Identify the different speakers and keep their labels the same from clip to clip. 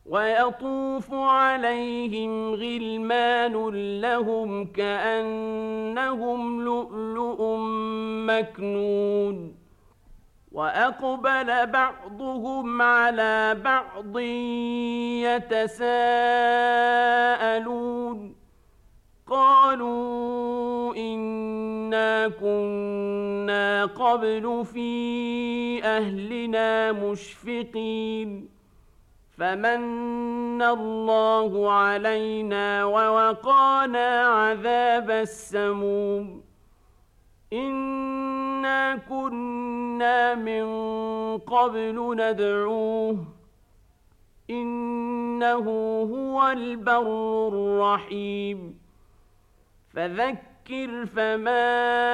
Speaker 1: ويطوف عليهم غلمان لهم كأنهم لؤلؤ مكنون وأقبل بعضهم على بعض يتساءلون قالوا إنا كنا قبل في أهلنا مشفقين فمن الله علينا ووقانا عذاب السموم إنا كنا من قبل ندعوه إنه هو البر الرحيم فذكر فما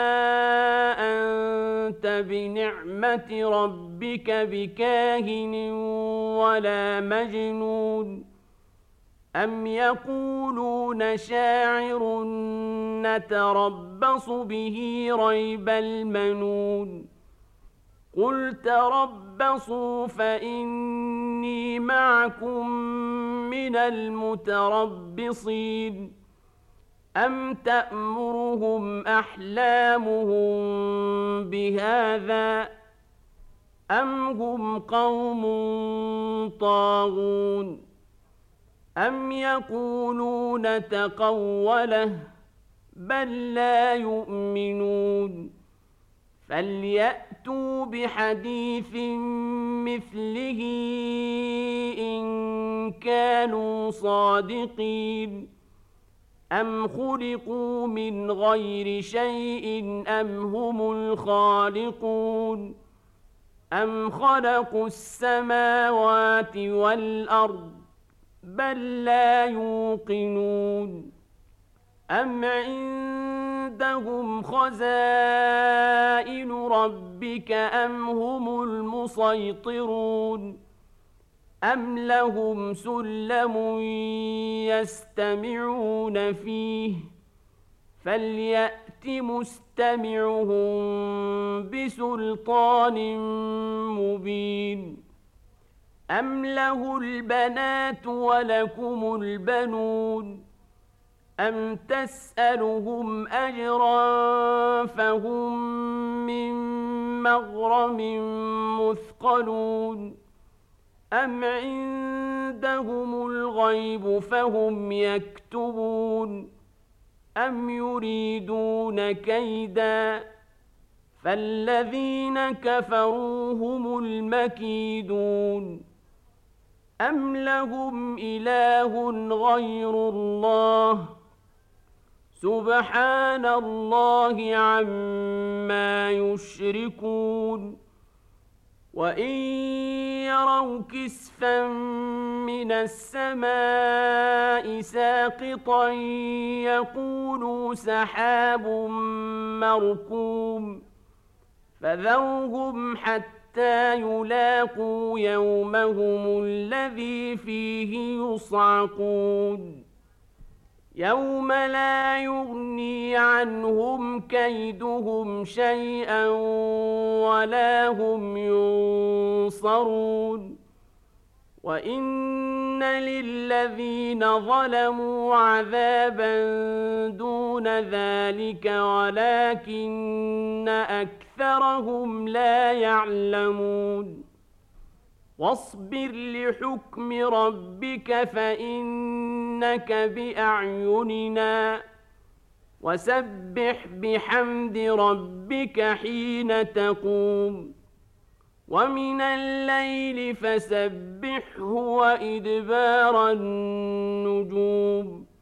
Speaker 1: أنت بنعمة ربك بكاهن ولا مجنون أم يقولون شاعر نتربص به ريب المنون قل تربصوا فإني معكم من المتربصين أم تأمرهم أحلامهم بهذا أم هم قوم طاغون أم يقولون تقوله بل لا يؤمنون فليأتوا بحديث مثله إن كانوا صادقين أم خلقوا من غير شيء أم هم الخالقون أم خلقوا السماوات والأرض بل لا يوقنون أم عندهم خزائن ربك أم هم المسيطرون أم لهم سلم يستمعون فيه فليأت مستمعهم بسلطان مبين أم له البنات ولكم البنون أم تسألهم أجرا فهم من مغرم مثقلون أم عندهم الغيب فهم يكتبون أم يريدون كيدا فالذين كفروا هم المكيدون أم لهم إله غير الله سبحان الله عما يشركون وإن يروا كسفا من السماء ساقطا يقولوا سحاب مركوم فذرهم حتى يلاقوا يومهم الذي فيه يصعقون يوم لا يغني عنهم كيدهم شيئا ولا هم ينصرون وإن للذين ظلموا عذابا دون ذلك ولكن أكثرهم لا يعلمون واصبر لحكم ربك فإنك بأعيننا وسبح بحمد ربك حين تقوم ومن الليل فسبحه وإدبار النجوم